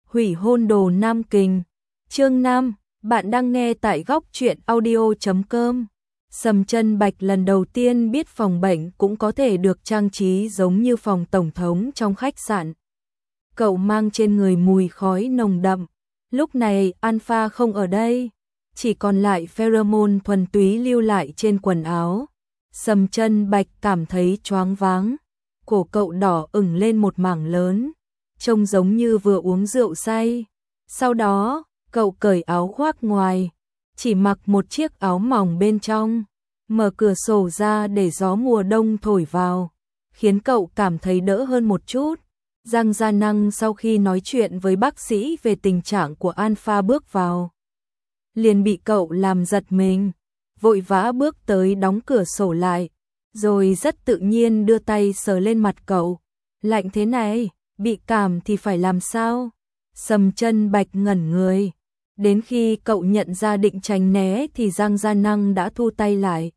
Hủy hôn đồ Nam Kình. Chương 5, bạn đang nghe tại góc truyện audio.com. Sầm Chân Bạch lần đầu tiên biết phòng bệnh cũng có thể được trang trí giống như phòng tổng thống trong khách sạn. Cậu mang trên người mùi khói nồng đậm. Lúc này Alpha không ở đây, chỉ còn lại pheromone thuần túy lưu lại trên quần áo. Sầm Chân Bạch cảm thấy choáng váng, cổ cậu đỏ ửng lên một mảng lớn, trông giống như vừa uống rượu say. Sau đó, cậu cởi áo khoác ngoài, chỉ mặc một chiếc áo mỏng bên trong, mở cửa sổ ra để gió mùa đông thổi vào, khiến cậu cảm thấy đỡ hơn một chút. Giang Gia Năng sau khi nói chuyện với bác sĩ về tình trạng của Alpha bước vào, liền bị cậu làm giật mình, vội vã bước tới đóng cửa sổ lại, rồi rất tự nhiên đưa tay sờ lên mặt cậu. Lạnh thế này, bị cảm thì phải làm sao? Sầm Chân Bạch ngẩn người, đến khi cậu nhận ra định tránh né thì Giang Gia Năng đã thu tay lại.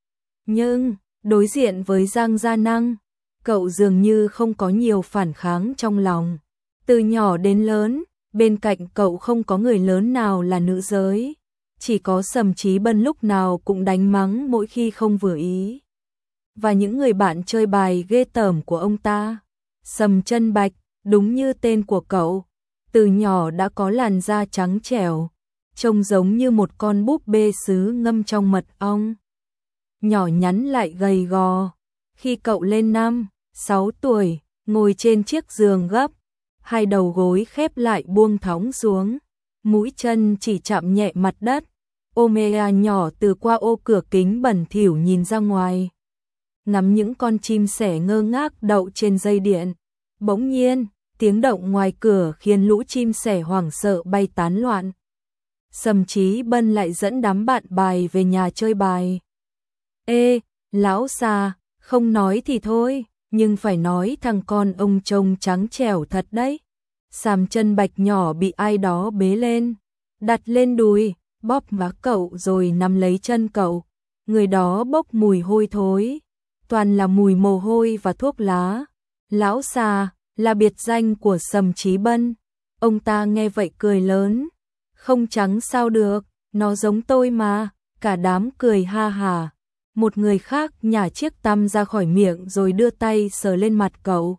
Nhưng, đối diện với Giang Gia Năng, cậu dường như không có nhiều phản kháng trong lòng. Từ nhỏ đến lớn, bên cạnh cậu không có người lớn nào là nữ giới, chỉ có Sầm Chí Bân lúc nào cũng đánh mắng mỗi khi không vừa ý. Và những người bạn chơi bài ghê tởm của ông ta. Sầm Chân Bạch, đúng như tên của cậu, từ nhỏ đã có làn da trắng trẻo, trông giống như một con búp bê sứ ngâm trong mật ong. Nhỏ nhắn lại gầy gò. Khi cậu lên 5-6 tuổi, ngồi trên chiếc giường gấp, hai đầu gối khép lại buông thõng xuống, mũi chân chỉ chạm nhẹ mặt đất. Omega nhỏ từ qua ô cửa kính bẩn thỉu nhìn ra ngoài, ngắm những con chim sẻ ngơ ngác đậu trên dây điện. Bỗng nhiên, tiếng động ngoài cửa khiến lũ chim sẻ hoảng sợ bay tán loạn. Sầm Chí Bân lại dẫn đám bạn bài về nhà chơi bài. Ê, lão già, không nói thì thôi, nhưng phải nói thằng con ông trông trắng trẻo thật đấy. Sầm Chân Bạch nhỏ bị ai đó bế lên, đặt lên đùi, bóp má cậu rồi nắm lấy chân cậu. Người đó bốc mùi hôi thối, toàn là mùi mồ hôi và thuốc lá. Lão già là biệt danh của Sầm Chí Bân. Ông ta nghe vậy cười lớn. Không trắng sao được, nó giống tôi mà. Cả đám cười ha hà. Một người khác nhả chiếc tăm ra khỏi miệng rồi đưa tay sờ lên mặt cậu.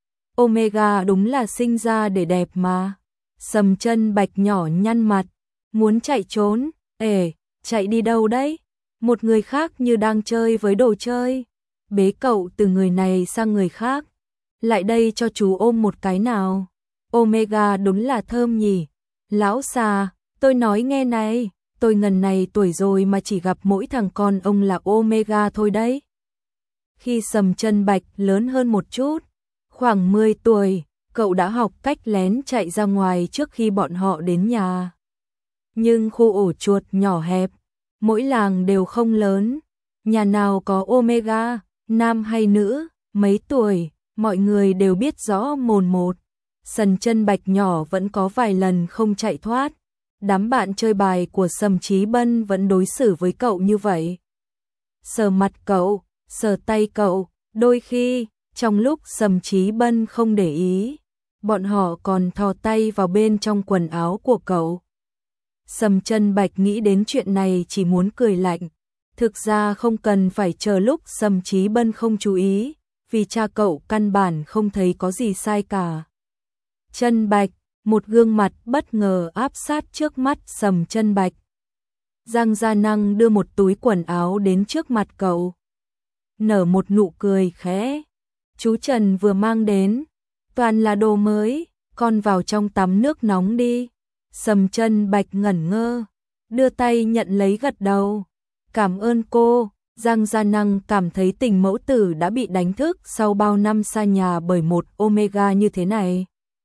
Omega đúng là sinh ra để đẹp mà. Sầm Chân Bạch nhỏ nhăn mặt, muốn chạy trốn. Ê, chạy đi đâu đấy? Một người khác như đang chơi với đồ chơi, bế cậu từ người này sang người khác. Lại đây cho chú ôm một cái nào. Omega đúng là thơm nhỉ. Lão già, tôi nói nghe này, tôi ngần này tuổi rồi mà chỉ gặp mỗi thằng con ông là Omega thôi đấy. Khi Sầm Chân Bạch lớn hơn một chút, khoảng 10 tuổi, cậu đã học cách lén chạy ra ngoài trước khi bọn họ đến nhà. Nhưng khu ổ chuột nhỏ hẹp, mỗi làng đều không lớn, nhà nào có Omega, nam hay nữ, mấy tuổi, mọi người đều biết rõ mồn một. Sầm Chân Bạch nhỏ vẫn có vài lần không chạy thoát. Đám bạn chơi bài của Sầm Chí Bân vẫn đối xử với cậu như vậy. Sờ mặt cậu, sờ tay cậu, đôi khi, trong lúc Sầm Chí Bân không để ý, bọn họ còn thò tay vào bên trong quần áo của cậu. Sầm Chân Bạch nghĩ đến chuyện này chỉ muốn cười lạnh. Thực ra không cần phải chờ lúc Sầm Chí Bân không chú ý, vì cha cậu căn bản không thấy có gì sai cả. Chân Bạch, một gương mặt bất ngờ áp sát trước mắt Sầm Chân Bạch. Giang Gia Năng đưa một túi quần áo đến trước mặt cậu, nở một nụ cười khẽ. Chú Trần vừa mang đến, toàn là đồ mới, con vào trong tắm nước nóng đi. Sầm Chân Bạch ngẩn ngơ, đưa tay nhận lấy gật đầu. Cảm ơn cô. Giang Gia Năng cảm thấy tình mẫu tử đã bị đánh thức sau bao năm xa nhà bởi một Omega như thế này.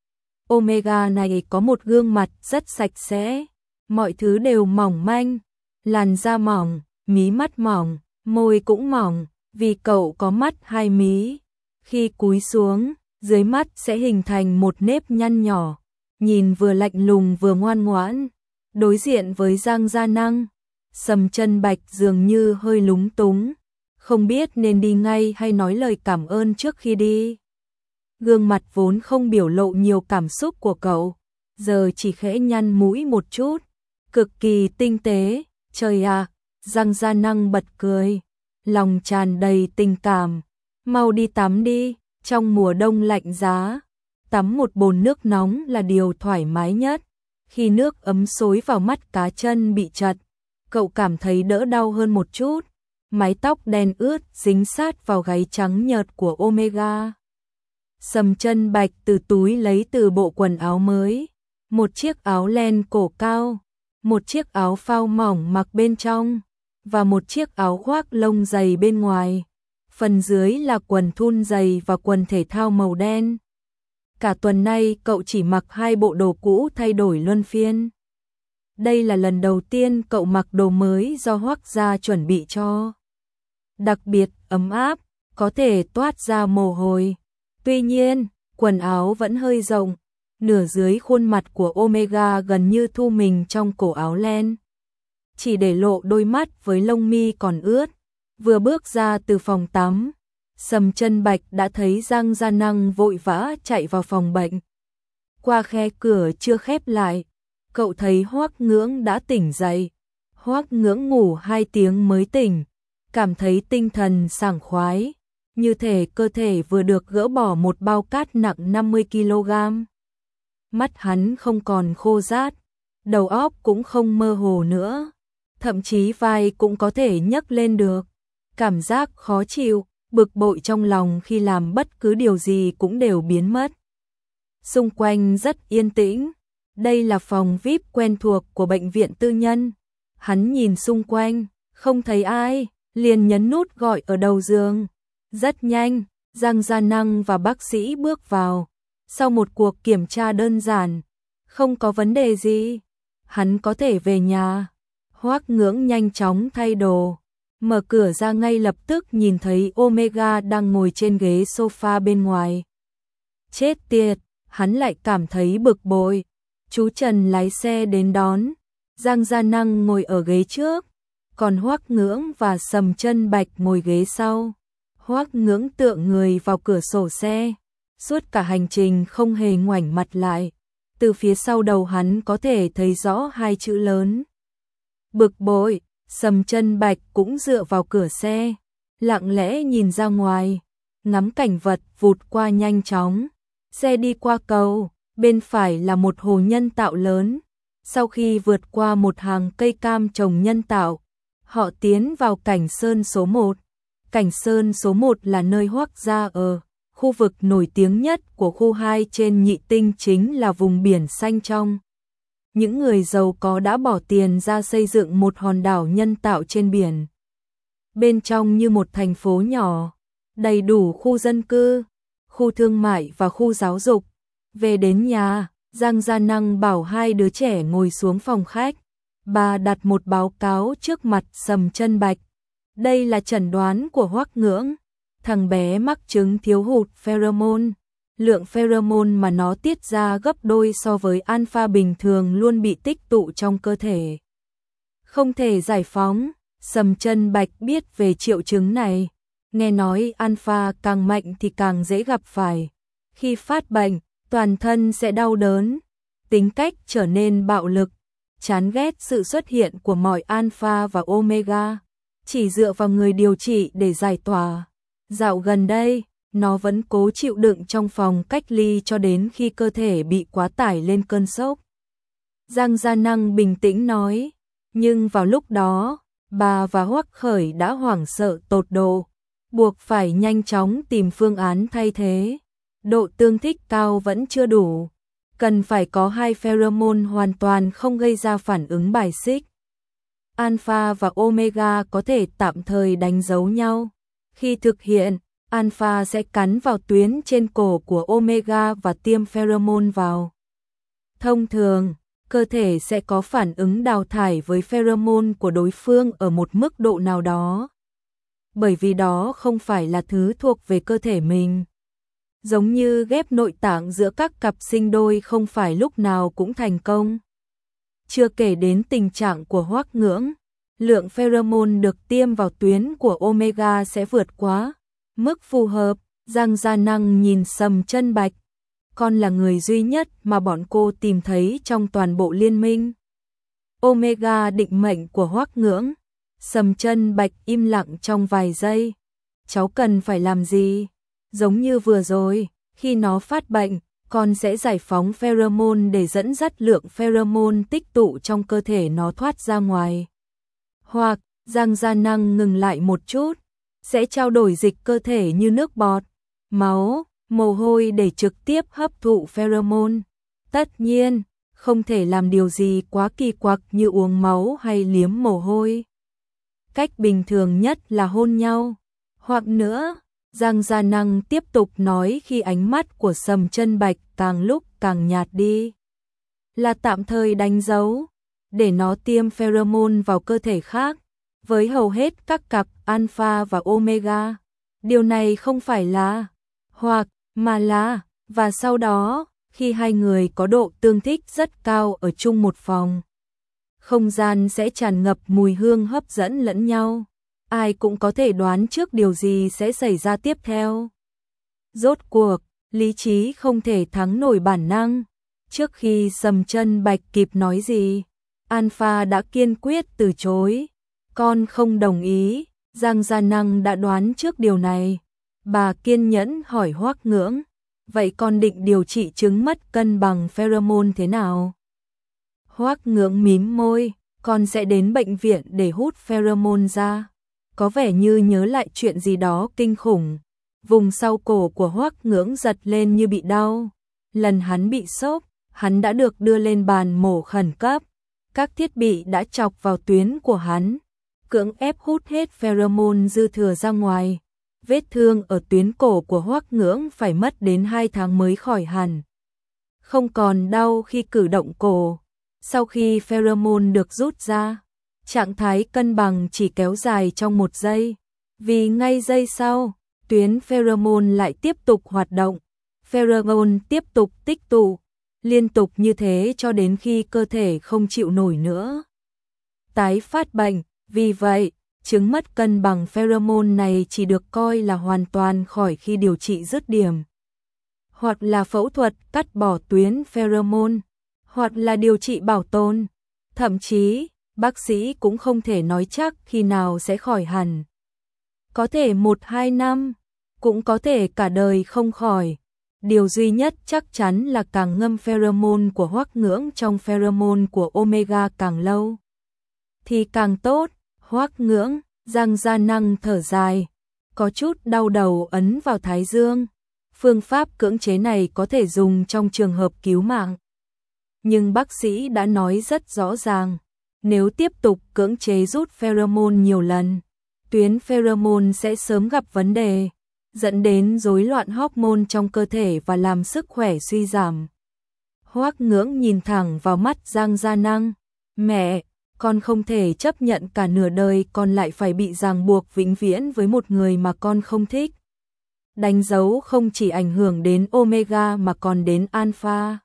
Omega này có một gương mặt rất sạch sẽ, mọi thứ đều mỏng manh, làn da mỏng, mí mắt mỏng, môi cũng mỏng, vì cậu có mắt hai mí. Khi cúi xuống, dưới mắt sẽ hình thành một nếp nhăn nhỏ, nhìn vừa lạnh lùng vừa ngoan ngoãn. Đối diện với Giang Gia Năng, Sầm Chân Bạch dường như hơi lúng túng, không biết nên đi ngay hay nói lời cảm ơn trước khi đi. Gương mặt vốn không biểu lộ nhiều cảm xúc của cậu, giờ chỉ khẽ nhăn mũi một chút, cực kỳ tinh tế. Trời à, Giang Gia Năng bật cười, lòng tràn đầy tình cảm. Mau đi tắm đi, trong mùa đông lạnh giá, tắm một bồn nước nóng là điều thoải mái nhất. Khi nước ấm xối vào mắt cá chân bị chật, cậu cảm thấy đỡ đau hơn một chút. Mái tóc đen ướt dính sát vào gáy trắng nhợt của Omega. Sầm Chân Bạch từ túi lấy từ bộ quần áo mới, một chiếc áo len cổ cao, một chiếc áo phao mỏng mặc bên trong, và một chiếc áo khoác lông dày bên ngoài. Phần dưới là quần thun dày và quần thể thao màu đen. Cả tuần nay cậu chỉ mặc 2 bộ đồ cũ thay đổi luân phiên. Đây là lần đầu tiên cậu mặc đồ mới do Hoắc gia chuẩn bị cho. Đặc biệt ấm áp, có thể toát ra mồ hôi. Tuy nhiên, quần áo vẫn hơi rộng, nửa dưới khuôn mặt của Omega gần như thu mình trong cổ áo len. Chỉ để lộ đôi mắt với lông mi còn ướt. Vừa bước ra từ phòng tắm, Sầm Chân Bạch đã thấy Giang Gia Năng vội vã chạy vào phòng bệnh. Qua khe cửa chưa khép lại, cậu thấy Hoắc Ngưỡng đã tỉnh dậy. Hoắc Ngưỡng ngủ 2 tiếng mới tỉnh, cảm thấy tinh thần sảng khoái, như thể cơ thể vừa được gỡ bỏ một bao cát nặng 50 kg. Mắt hắn không còn khô rát, đầu óc cũng không mơ hồ nữa, thậm chí vai cũng có thể nhấc lên được. Cảm giác khó chịu, bực bội trong lòng khi làm bất cứ điều gì cũng đều biến mất. Xung quanh rất yên tĩnh, đây là phòng VIP quen thuộc của bệnh viện tư nhân. Hắn nhìn xung quanh, không thấy ai, liền nhấn nút gọi ở đầu giường. Rất nhanh, Giang Gia Năng và bác sĩ bước vào. Sau một cuộc kiểm tra đơn giản, không có vấn đề gì, hắn có thể về nhà. Hoắc Ngưỡng nhanh chóng thay đồ, mở cửa ra ngay lập tức nhìn thấy Omega đang ngồi trên ghế sofa bên ngoài. Chết tiệt, hắn lại cảm thấy bực bội. Chú Trần lái xe đến đón, Giang Gia Năng ngồi ở ghế trước, còn Hoắc Ngưỡng và Sầm Chân Bạch ngồi ghế sau. Hoắc Ngưỡng tựa người vào cửa sổ xe, suốt cả hành trình không hề ngoảnh mặt lại. Từ phía sau đầu hắn có thể thấy rõ 2 chữ lớn. Bực bội. Sầm Chân Bạch cũng dựa vào cửa xe, lặng lẽ nhìn ra ngoài, ngắm cảnh vật vụt qua nhanh chóng. Xe đi qua cầu, bên phải là một hồ nhân tạo lớn. Sau khi vượt qua một hàng cây cam trồng nhân tạo, họ tiến vào cảnh sơn số 1. Cảnh sơn số 1 là nơi Hoắc gia ở, khu vực nổi tiếng nhất của khu 2 trên Nhị Tinh chính là vùng biển xanh trong. Những người giàu có đã bỏ tiền ra xây dựng một hòn đảo nhân tạo trên biển. Bên trong như một thành phố nhỏ, đầy đủ khu dân cư, khu thương mại và khu giáo dục. Về đến nhà, Giang Gia Năng bảo 2 đứa trẻ ngồi xuống phòng khách. Bà đặt một báo cáo trước mặt Sầm Chân Bạch. Đây là chẩn đoán của Hoắc Ngưỡng. Thằng bé mắc chứng thiếu hụt pheromone. Lượng pheromone mà nó tiết ra gấp đôi so với alpha bình thường luôn bị tích tụ trong cơ thể, không thể giải phóng. Sầm Chân Bạch biết về triệu chứng này, nghe nói alpha càng mạnh thì càng dễ gặp phải. Khi phát bệnh, toàn thân sẽ đau đớn, tính cách trở nên bạo lực, chán ghét sự xuất hiện của mọi alpha và omega, chỉ dựa vào người điều trị để giải tỏa. Dạo gần đây, nó vẫn cố chịu đựng trong phòng cách ly cho đến khi cơ thể bị quá tải lên cơn sốc. Giang Gia Năng bình tĩnh nói, nhưng vào lúc đó, bà và Hoắc Khởi đã hoảng sợ tột độ, buộc phải nhanh chóng tìm phương án thay thế. Độ tương thích cao vẫn chưa đủ, cần phải có 2 pheromone hoàn toàn không gây ra phản ứng bài xích. Alpha và omega có thể tạm thời đánh dấu nhau. Khi thực hiện, alpha sẽ cắn vào tuyến trên cổ của omega và tiêm pheromone vào. Thông thường, cơ thể sẽ có phản ứng đào thải với pheromone của đối phương ở một mức độ nào đó. Bởi vì đó không phải là thứ thuộc về cơ thể mình. Giống như ghép nội tạng giữa các cặp sinh đôi không phải lúc nào cũng thành công. Chưa kể đến tình trạng của Hoắc Ngưỡng, lượng pheromone được tiêm vào tuyến của omega sẽ vượt quá mức phù hợp. Giang Gia Năng nhìn Sầm Chân Bạch, con là người duy nhất mà bọn cô tìm thấy trong toàn bộ liên minh. Omega định mệnh của Hoắc Ngưỡng. Sầm Chân Bạch im lặng trong vài giây. Cháu cần phải làm gì? Giống như vừa rồi, khi nó phát bệnh, con sẽ giải phóng pheromone để dẫn dắt lượng pheromone tích tụ trong cơ thể nó thoát ra ngoài. Hoặc, Giang Gia Năng ngừng lại một chút, sẽ trao đổi dịch cơ thể như nước bọt, máu, mồ hôi để trực tiếp hấp thụ pheromone. Tất nhiên, không thể làm điều gì quá kỳ quặc như uống máu hay liếm mồ hôi. Cách bình thường nhất là hôn nhau. Hoặc nữa, Giang Gia Năng tiếp tục nói khi ánh mắt của Sầm Chân Bạch càng lúc càng nhạt đi. Là tạm thời đánh dấu, để nó tiêm pheromone vào cơ thể khác, với hầu hết các cặp alpha và omega. Điều này không phải là hoặc, mà là, và sau đó, khi hai người có độ tương thích rất cao ở chung một phòng, không gian sẽ tràn ngập mùi hương hấp dẫn lẫn nhau. Ai cũng có thể đoán trước điều gì sẽ xảy ra tiếp theo. Rốt cuộc, lý trí không thể thắng nổi bản năng. Trước khi Sầm Chân Bạch kịp nói gì, Alpha đã kiên quyết từ chối. Con không đồng ý. Giang Gia Năng đã đoán trước điều này. Bà kiên nhẫn hỏi Hoắc Ngưỡng, vậy con định điều trị chứng mất cân bằng pheromone thế nào? Hoắc Ngưỡng mím môi, con sẽ đến bệnh viện để hút pheromone ra. Có vẻ như nhớ lại chuyện gì đó kinh khủng. Vùng sau cổ của Hoắc Ngưỡng giật lên như bị đau. Lần hắn bị sốc, hắn đã được đưa lên bàn mổ khẩn cấp. Các thiết bị đã chọc vào tuyến của hắn, cưỡng ép hút hết pheromone dư thừa ra ngoài. Vết thương ở tuyến cổ của Hoắc Ngưỡng phải mất đến 2 tháng mới khỏi hẳn. Không còn đau khi cử động cổ. Sau khi pheromone được rút ra, trạng thái cân bằng chỉ kéo dài trong 1 giây. Vì ngay giây sau, tuyến pheromone lại tiếp tục hoạt động. Pheromone tiếp tục tích tụ, liên tục như thế cho đến khi cơ thể không chịu nổi nữa. Tái phát bệnh, vì vậy, chứng mất cân bằng pheromone này chỉ được coi là hoàn toàn khỏi khi điều trị dứt điểm. Hoặc là phẫu thuật cắt bỏ tuyến pheromone, hoặc là điều trị bảo tồn. Thậm chí, bác sĩ cũng không thể nói chắc khi nào sẽ khỏi hẳn. Có thể 1-2 năm, cũng có thể cả đời không khỏi. Điều duy nhất chắc chắn là càng ngâm pheromone của Hoắc Ngưỡng trong pheromone của Omega càng lâu, thì càng tốt. Hoắc Ngưỡng, Giang Gia Năng thở dài, có chút đau đầu ấn vào thái dương. Phương pháp cưỡng chế này có thể dùng trong trường hợp cứu mạng. Nhưng bác sĩ đã nói rất rõ ràng, nếu tiếp tục cưỡng chế rút pheromone nhiều lần, tuyến pheromone sẽ sớm gặp vấn đề, dẫn đến rối loạn hormone trong cơ thể và làm sức khỏe suy giảm. Hoắc Ngưỡng nhìn thẳng vào mắt Giang Gia Năng, mẹ, con không thể chấp nhận cả nửa đời con lại phải bị ràng buộc vĩnh viễn với một người mà con không thích. Đánh dấu không chỉ ảnh hưởng đến Omega mà còn đến Alpha.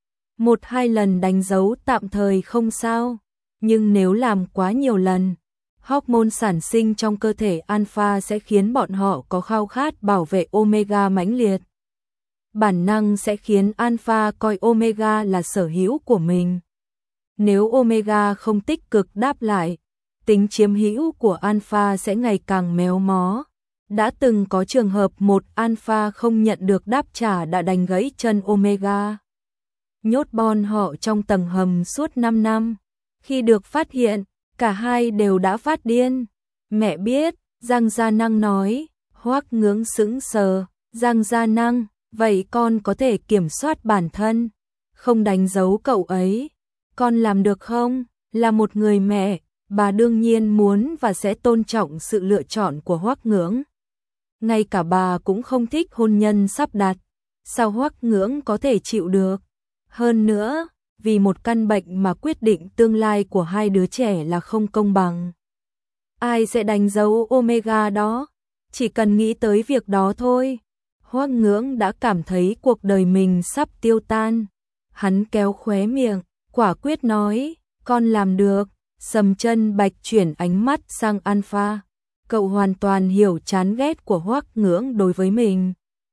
1-2 lần đánh dấu tạm thời không sao, nhưng nếu làm quá nhiều lần, hormone sản sinh trong cơ thể Alpha sẽ khiến bọn họ có khao khát bảo vệ Omega mãnh liệt. Bản năng sẽ khiến Alpha coi Omega là sở hữu của mình. Nếu Omega không tích cực đáp lại, tính chiếm hữu của Alpha sẽ ngày càng méo mó. Đã từng có trường hợp một Alpha không nhận được đáp trả đã đánh gãy chân Omega, nhốt bọn họ trong tầng hầm suốt 5 năm. Khi được phát hiện, cả hai đều đã phát điên. Mẹ biết, Giang Gia Năng nói. Hoắc Ngưỡng sững sờ. Giang Gia Năng, vậy con có thể kiểm soát bản thân, không đánh dấu cậu ấy. Con làm được không? Là một người mẹ, bà đương nhiên muốn và sẽ tôn trọng sự lựa chọn của Hoắc Ngưỡng. Ngay cả bà cũng không thích hôn nhân sắp đặt. Sao Hoắc Ngưỡng có thể chịu được? Hơn nữa, vì một căn bệnh mà quyết định tương lai của hai đứa trẻ là không công bằng. Ai sẽ đánh dấu Omega đó? Chỉ cần nghĩ tới việc đó thôi, Hoắc Ngưỡng đã cảm thấy cuộc đời mình sắp tiêu tan. Hắn kéo khóe miệng, quả quyết nói, con làm được. Sầm Chân Bạch chuyển ánh mắt sang Alpha. Cậu hoàn toàn hiểu chán ghét của Hoắc Ngưỡng đối với mình.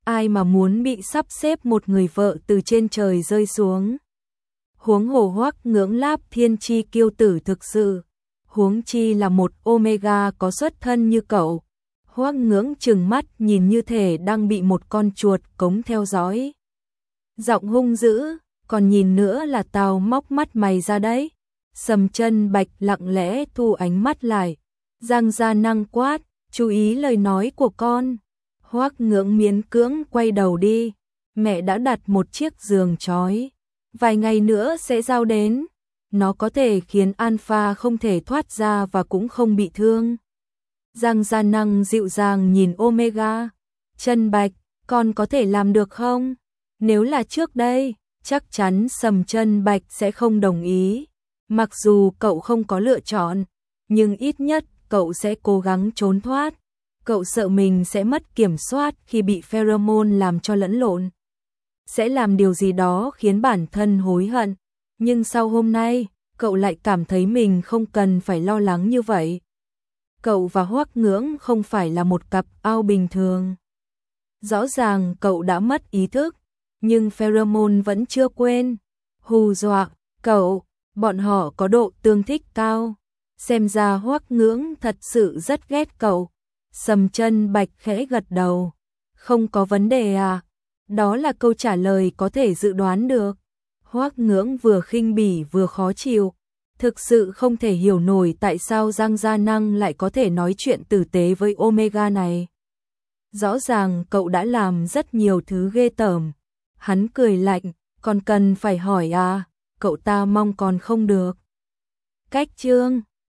ai mà muốn bị sắp xếp một người vợ từ trên trời rơi xuống. Huống hồ Hoắc Ngưỡng Láp thiên chi kiêu tử thực sự, huống chi là một Omega có xuất thân như cậu. Hoắc Ngưỡng trừng mắt nhìn như thể đang bị một con chuột cống theo dõi. Giọng hung dữ, còn nhìn nữa là tao móc mắt mày ra đấy. Sầm Chân Bạch lặng lẽ thu ánh mắt lại. Giang Gia Năng quát, chú ý lời nói của con. Hoắc Ngưỡng miễn cưỡng quay đầu đi. Mẹ đã đặt một chiếc giường chói. Vài ngày nữa sẽ giao đến. Nó có thể khiến Alpha không thể thoát ra và cũng không bị thương. Giang Gia Năng dịu dàng nhìn Omega. Chân Bạch, con có thể làm được không? Nếu là trước đây, chắc chắn Sầm Chân Bạch sẽ không đồng ý. Mặc dù cậu không có lựa chọn, nhưng ít nhất cậu sẽ cố gắng trốn thoát. Cậu sợ mình sẽ mất kiểm soát khi bị pheromone làm cho lẫn lộn. Sẽ làm điều gì đó khiến bản thân hối hận. Nhưng sau hôm nay, cậu lại cảm thấy mình không cần phải lo lắng như vậy. Cậu và Hoắc Ngưỡng không phải là một cặp ao bình thường. Rõ ràng cậu đã mất ý thức, nhưng pheromone vẫn chưa quên. Hù dọa cậu, bọn họ có độ tương thích cao. Xem ra Hoắc Ngưỡng thật sự rất ghét cậu. Sầm Chân Bạch khẽ gật đầu. Không có vấn đề à? Đó là câu trả lời có thể dự đoán được. Hoắc Ngưỡng vừa khinh bỉ vừa khó chịu. Thực sự không thể hiểu nổi tại sao Giang Gia Năng lại có thể nói chuyện tử tế với Omega này. Rõ ràng cậu đã làm rất nhiều thứ ghê tởm. Hắn cười lạnh, còn cần phải hỏi à? Cậu ta mong còn không được. Cách chương